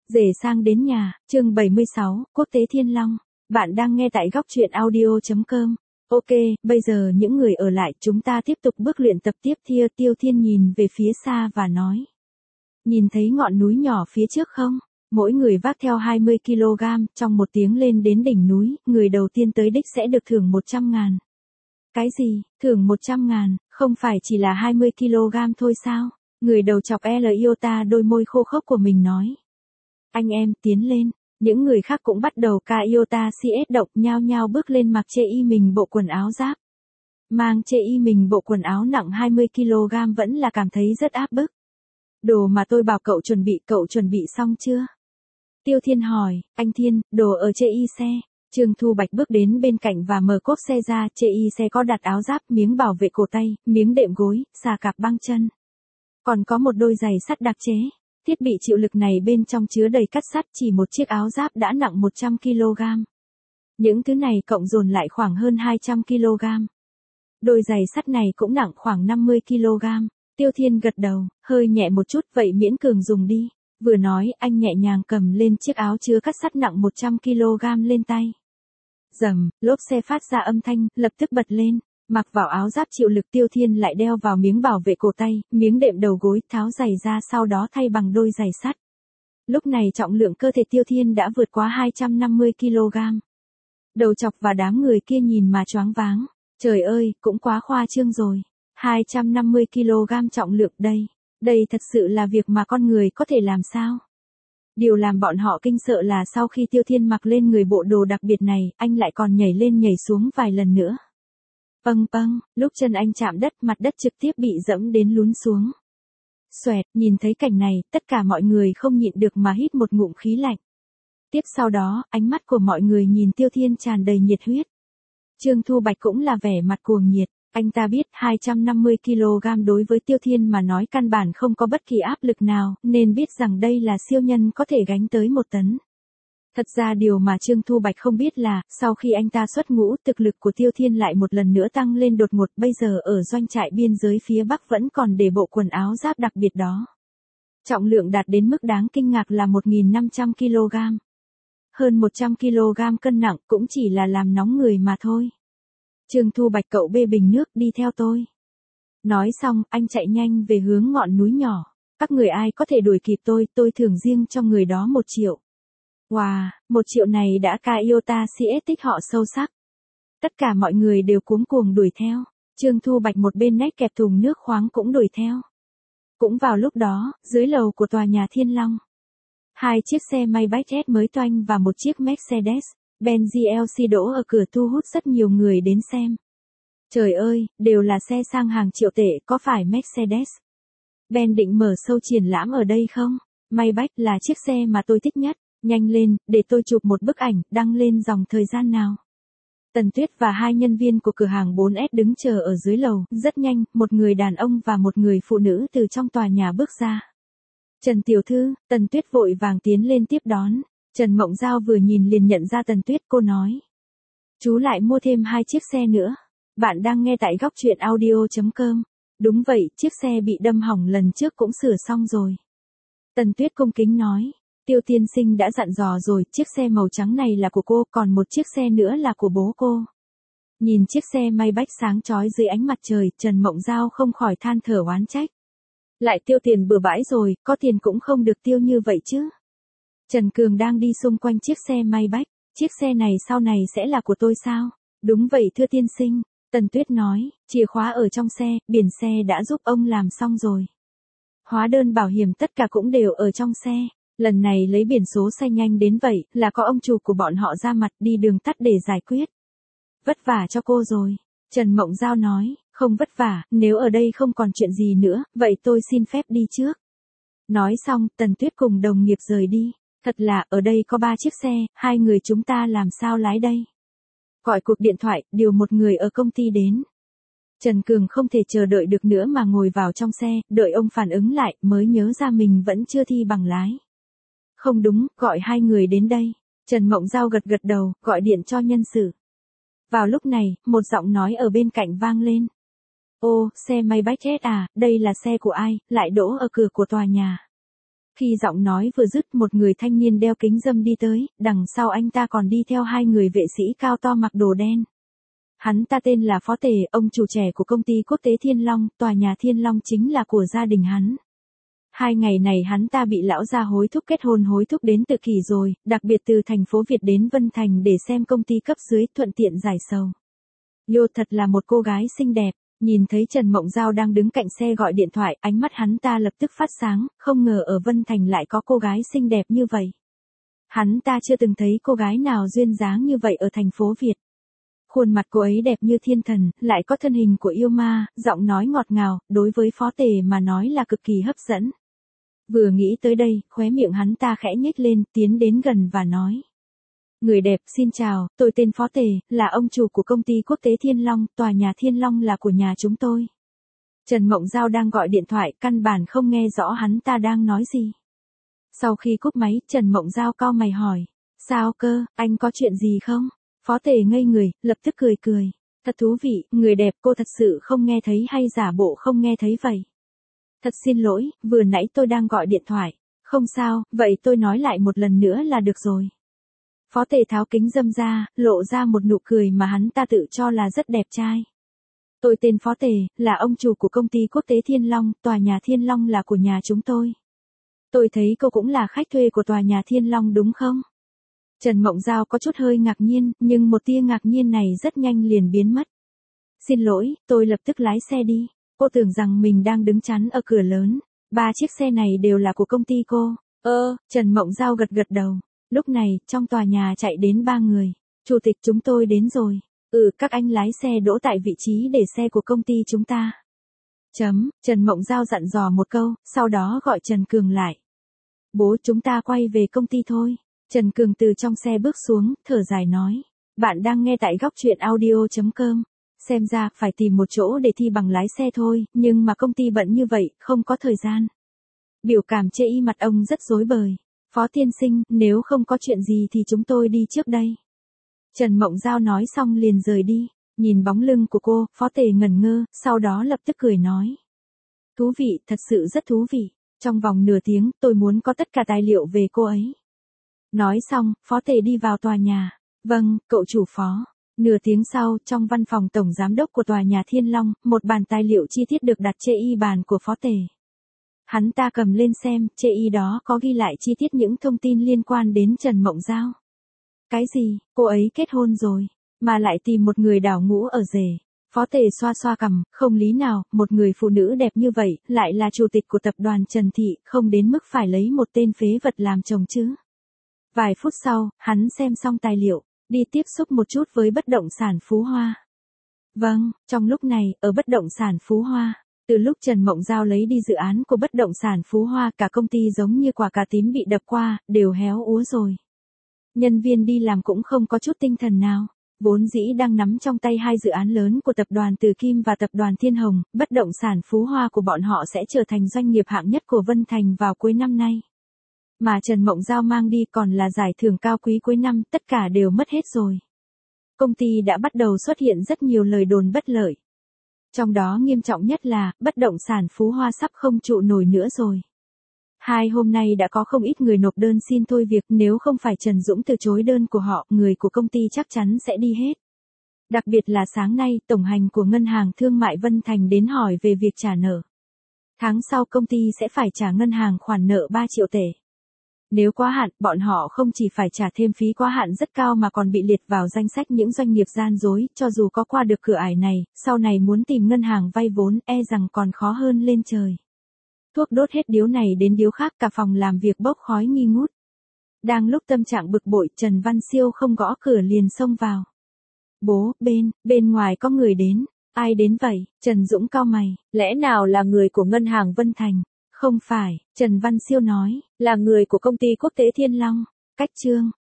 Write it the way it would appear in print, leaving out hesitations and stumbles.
Rể sang đến nhà, chương 76, Quốc tế Thiên Long. Bạn đang nghe tại góc truyện audio.com. Ok, bây giờ những người ở lại chúng ta tiếp tục bước luyện tập tiếp theo. Tiêu Thiên nhìn về phía xa và nói. Nhìn thấy ngọn núi nhỏ phía trước không? Mỗi người vác theo 20 kg, trong 1 tiếng lên đến đỉnh núi, người đầu tiên tới đích sẽ được thưởng 100.000. Cái gì, thưởng 100.000, không phải chỉ là 20 kg thôi sao? Người đầu chọc L Iota đôi môi khô khốc của mình nói. Anh em, tiến lên. Những người khác cũng bắt đầu ca Iota CS động nhao nhao bước lên mặc chê y mình bộ quần áo giáp. Mang chê y mình bộ quần áo nặng 20 kg vẫn là cảm thấy rất áp bức. Đồ mà tôi bảo cậu chuẩn bị xong chưa? Tiêu Thiên hỏi, anh Thiên, đồ ở chê y xe. Trương Thu Bạch bước đến bên cạnh và mở cốp xe ra, chê y xe có đặt áo giáp, miếng bảo vệ cổ tay, miếng đệm gối, xà cạp băng chân. Còn có một đôi giày sắt đặc chế. Thiết bị chịu lực này bên trong chứa đầy cắt sắt, chỉ một chiếc áo giáp đã nặng 100 kg. Những thứ này cộng dồn lại khoảng hơn 200 kg. Đôi giày sắt này cũng nặng khoảng 50 kg. Tiêu Thiên gật đầu, hơi nhẹ một chút, vậy miễn cường dùng đi. Vừa nói, anh nhẹ nhàng cầm lên chiếc áo chứa cắt sắt nặng 100 kg lên tay. Rầm, lốp xe phát ra âm thanh, lập tức bật lên. Mặc vào áo giáp chịu lực, Tiêu Thiên lại đeo vào miếng bảo vệ cổ tay, miếng đệm đầu gối, tháo giày ra sau đó thay bằng đôi giày sắt. Lúc này trọng lượng cơ thể Tiêu Thiên đã vượt quá 250 kg. Đầu chọc và đám người kia nhìn mà choáng váng. Trời ơi, cũng quá khoa trương rồi. 250 kg trọng lượng đây. Đây thật sự là việc mà con người có thể làm sao? Điều làm bọn họ kinh sợ là sau khi Tiêu Thiên mặc lên người bộ đồ đặc biệt này, anh lại còn nhảy lên nhảy xuống vài lần nữa. Pâng pâng, lúc chân anh chạm đất, mặt đất trực tiếp bị dẫm đến lún xuống. Xoẹt, nhìn thấy cảnh này, tất cả mọi người không nhịn được mà hít một ngụm khí lạnh. Tiếp sau đó, ánh mắt của mọi người nhìn Tiêu Thiên tràn đầy nhiệt huyết. Trương Thu Bạch cũng là vẻ mặt cuồng nhiệt, anh ta biết 250 kg đối với Tiêu Thiên mà nói căn bản không có bất kỳ áp lực nào, nên biết rằng đây là siêu nhân có thể gánh tới 1 tấn. Thật ra điều mà Trương Thu Bạch không biết là, sau khi anh ta xuất ngũ, thực lực của Tiêu Thiên lại một lần nữa tăng lên đột ngột, bây giờ ở doanh trại biên giới phía Bắc vẫn còn để bộ quần áo giáp đặc biệt đó. Trọng lượng đạt đến mức đáng kinh ngạc là 1.500 kg. Hơn 100 kg cân nặng cũng chỉ là làm nóng người mà thôi. Trương Thu Bạch, cậu bê bình nước đi theo tôi. Nói xong, anh chạy nhanh về hướng ngọn núi nhỏ. Các người ai có thể đuổi kịp tôi thưởng riêng cho người đó 1 triệu. Wow, 1 triệu này đã ca Iota CS tích họ sâu sắc. Tất cả mọi người đều cuống cuồng đuổi theo. Trương Thu Bạch một bên nách kẹp thùng nước khoáng cũng đuổi theo. Cũng vào lúc đó, dưới lầu của tòa nhà Thiên Long, 2 chiếc xe Maybach mới toanh và một chiếc Mercedes-Benz GLC đỗ ở cửa thu hút rất nhiều người đến xem. Trời ơi, đều là xe sang hàng triệu tệ, có phải Mercedes-Benz định mở show triển lãm ở đây không? Maybach là chiếc xe mà tôi thích nhất. Nhanh lên, để tôi chụp một bức ảnh, đăng lên dòng thời gian nào. Tần Tuyết và 2 nhân viên của cửa hàng 4S đứng chờ ở dưới lầu, rất nhanh, một người đàn ông và một người phụ nữ từ trong tòa nhà bước ra. Trần tiểu thư, Tần Tuyết vội vàng tiến lên tiếp đón. Trần Mộng Giao vừa nhìn liền nhận ra Tần Tuyết, cô nói. Chú lại mua thêm 2 chiếc xe nữa. Bạn đang nghe tại góc truyện audio.com. Đúng vậy, chiếc xe bị đâm hỏng lần trước cũng sửa xong rồi. Tần Tuyết cung kính nói. Tiêu tiên sinh đã dặn dò rồi, chiếc xe màu trắng này là của cô, còn một chiếc xe nữa là của bố cô. Nhìn chiếc xe Maybach sáng chói dưới ánh mặt trời, Trần Mộng Giao không khỏi than thở oán trách. Lại tiêu tiền bừa bãi rồi, có tiền cũng không được tiêu như vậy chứ. Trần Cường đang đi xung quanh chiếc xe Maybach, chiếc xe này sau này sẽ là của tôi sao? Đúng vậy thưa tiên sinh, Tần Tuyết nói, chìa khóa ở trong xe, biển xe đã giúp ông làm xong rồi. Hóa đơn bảo hiểm tất cả cũng đều ở trong xe. Lần này lấy biển số xe nhanh đến vậy, là có ông chủ của bọn họ ra mặt đi đường tắt để giải quyết. Vất vả cho cô rồi. Trần Mộng Giao nói, không vất vả, nếu ở đây không còn chuyện gì nữa, vậy tôi xin phép đi trước. Nói xong, Tần Tuyết cùng đồng nghiệp rời đi. Thật là, ở đây có 3 chiếc xe, 2 người chúng ta làm sao lái đây? Gọi cuộc điện thoại, điều một người ở công ty đến. Trần Cường không thể chờ đợi được nữa mà ngồi vào trong xe, đợi ông phản ứng lại, mới nhớ ra mình vẫn chưa thi bằng lái. Không đúng, gọi 2 người đến đây. Trần Mộng Giao gật gật đầu, gọi điện cho nhân sự. Vào lúc này, một giọng nói ở bên cạnh vang lên. Ô, xe Maybach à, đây là xe của ai, lại đỗ ở cửa của tòa nhà. Khi giọng nói vừa dứt, một người thanh niên đeo kính râm đi tới, đằng sau anh ta còn đi theo hai người vệ sĩ cao to mặc đồ đen. Hắn ta tên là Phó Tề, ông chủ trẻ của công ty quốc tế Thiên Long, tòa nhà Thiên Long chính là của gia đình hắn. 2 ngày này hắn ta bị lão gia hối thúc kết hôn hối thúc đến tự kỷ rồi, đặc biệt từ thành phố Việt đến Vân Thành để xem công ty cấp dưới thuận tiện giải sầu. Yo, thật là một cô gái xinh đẹp. Nhìn thấy Trần Mộng Giao đang đứng cạnh xe gọi điện thoại, ánh mắt hắn ta lập tức phát sáng, không ngờ ở Vân Thành lại có cô gái xinh đẹp như vậy. Hắn ta chưa từng thấy cô gái nào duyên dáng như vậy ở thành phố Việt. Khuôn mặt cô ấy đẹp như thiên thần, lại có thân hình của yêu ma, giọng nói ngọt ngào, đối với Phó Tề mà nói là cực kỳ hấp dẫn. Vừa nghĩ tới đây, khóe miệng hắn ta khẽ nhếch lên, tiến đến gần và nói. Người đẹp, xin chào, tôi tên Phó Tề, là ông chủ của công ty quốc tế Thiên Long, tòa nhà Thiên Long là của nhà chúng tôi. Trần Mộng Giao đang gọi điện thoại, căn bản không nghe rõ hắn ta đang nói gì. Sau khi cúp máy, Trần Mộng Giao cau mày hỏi. Sao cơ, anh có chuyện gì không? Phó Tề ngây người, lập tức cười cười. Thật thú vị, người đẹp, cô thật sự không nghe thấy hay giả bộ không nghe thấy vậy? Thật xin lỗi, vừa nãy tôi đang gọi điện thoại. Không sao, vậy tôi nói lại một lần nữa là được rồi. Phó Tề tháo kính râm ra, lộ ra một nụ cười mà hắn ta tự cho là rất đẹp trai. Tôi tên Phó Tề, là ông chủ của công ty quốc tế Thiên Long, tòa nhà Thiên Long là của nhà chúng tôi. Tôi thấy cô cũng là khách thuê của tòa nhà Thiên Long đúng không? Trần Mộng Giao có chút hơi ngạc nhiên, nhưng một tia ngạc nhiên này rất nhanh liền biến mất. Xin lỗi, tôi lập tức lái xe đi. Cô tưởng rằng mình đang đứng chắn ở cửa lớn. 3 chiếc xe này đều là của công ty cô. Trần Mộng Giao gật gật đầu. Lúc này, trong tòa nhà chạy đến 3 người. Chủ tịch, chúng tôi đến rồi. Các anh lái xe đỗ tại vị trí để xe của công ty chúng ta. Trần Mộng Giao dặn dò một câu, sau đó gọi Trần Cường lại. Bố, chúng ta quay về công ty thôi. Trần Cường từ trong xe bước xuống, thở dài nói. Bạn đang nghe tại góc truyện audio.com. Xem ra, phải tìm một chỗ để thi bằng lái xe thôi, nhưng mà công ty bận như vậy, không có thời gian. Biểu cảm chê y mặt ông rất rối bời. Phó tiên sinh, nếu không có chuyện gì thì chúng tôi đi trước đây. Trần Mộng Giao nói xong liền rời đi. Nhìn bóng lưng của cô, Phó Tề ngẩn ngơ, sau đó lập tức cười nói. Thú vị, thật sự rất thú vị. Trong vòng nửa tiếng, tôi muốn có tất cả tài liệu về cô ấy. Nói xong, Phó Tề đi vào tòa nhà. Vâng, cậu chủ Phó. Nửa tiếng sau, trong văn phòng tổng giám đốc của tòa nhà Thiên Long, một bản tài liệu chi tiết được đặt trên y bàn của Phó Tề. Hắn ta cầm lên xem, trên y đó có ghi lại chi tiết những thông tin liên quan đến Trần Mộng Giao. Cái gì, cô ấy kết hôn rồi, mà lại tìm một người đào ngũ ở rể. Phó Tề xoa xoa cằm, không lý nào, một người phụ nữ đẹp như vậy, lại là chủ tịch của tập đoàn Trần Thị, không đến mức phải lấy một tên phế vật làm chồng chứ. Vài phút sau, hắn xem xong tài liệu, đi tiếp xúc một chút với bất động sản Phú Hoa. Vâng, trong lúc này, ở bất động sản Phú Hoa, từ lúc Trần Mộng Giao lấy đi dự án của bất động sản Phú Hoa, cả công ty giống như quả cà tím bị đập qua, đều héo úa rồi. Nhân viên đi làm cũng không có chút tinh thần nào. Vốn dĩ đang nắm trong tay 2 dự án lớn của tập đoàn Từ Kim và tập đoàn Thiên Hồng, bất động sản Phú Hoa của bọn họ sẽ trở thành doanh nghiệp hạng nhất của Vân Thành vào cuối năm nay. Mà Trần Mộng Giao mang đi còn là giải thưởng cao quý cuối năm, tất cả đều mất hết rồi. Công ty đã bắt đầu xuất hiện rất nhiều lời đồn bất lợi. Trong đó nghiêm trọng nhất là, bất động sản Phú Hoa sắp không trụ nổi nữa rồi. 2 hôm nay đã có không ít người nộp đơn xin thôi việc, nếu không phải Trần Dũng từ chối đơn của họ, người của công ty chắc chắn sẽ đi hết. Đặc biệt là sáng nay, tổng hành của Ngân hàng Thương mại Vân Thành đến hỏi về việc trả nợ. Tháng sau công ty sẽ phải trả ngân hàng khoản nợ 3 triệu tệ. Nếu quá hạn, bọn họ không chỉ phải trả thêm phí quá hạn rất cao mà còn bị liệt vào danh sách những doanh nghiệp gian dối, cho dù có qua được cửa ải này, sau này muốn tìm ngân hàng vay vốn e rằng còn khó hơn lên trời. Thuốc đốt hết điếu này đến điếu khác, cả phòng làm việc bốc khói nghi ngút. Đang lúc tâm trạng bực bội, Trần Văn Siêu không gõ cửa liền xông vào. Bố, bên ngoài có người đến. Ai đến vậy? Trần Dũng cau mày, lẽ nào là người của ngân hàng Vân Thành? Không phải, Trần Văn Siêu nói, là người của công ty quốc tế Thiên Long. Cách chương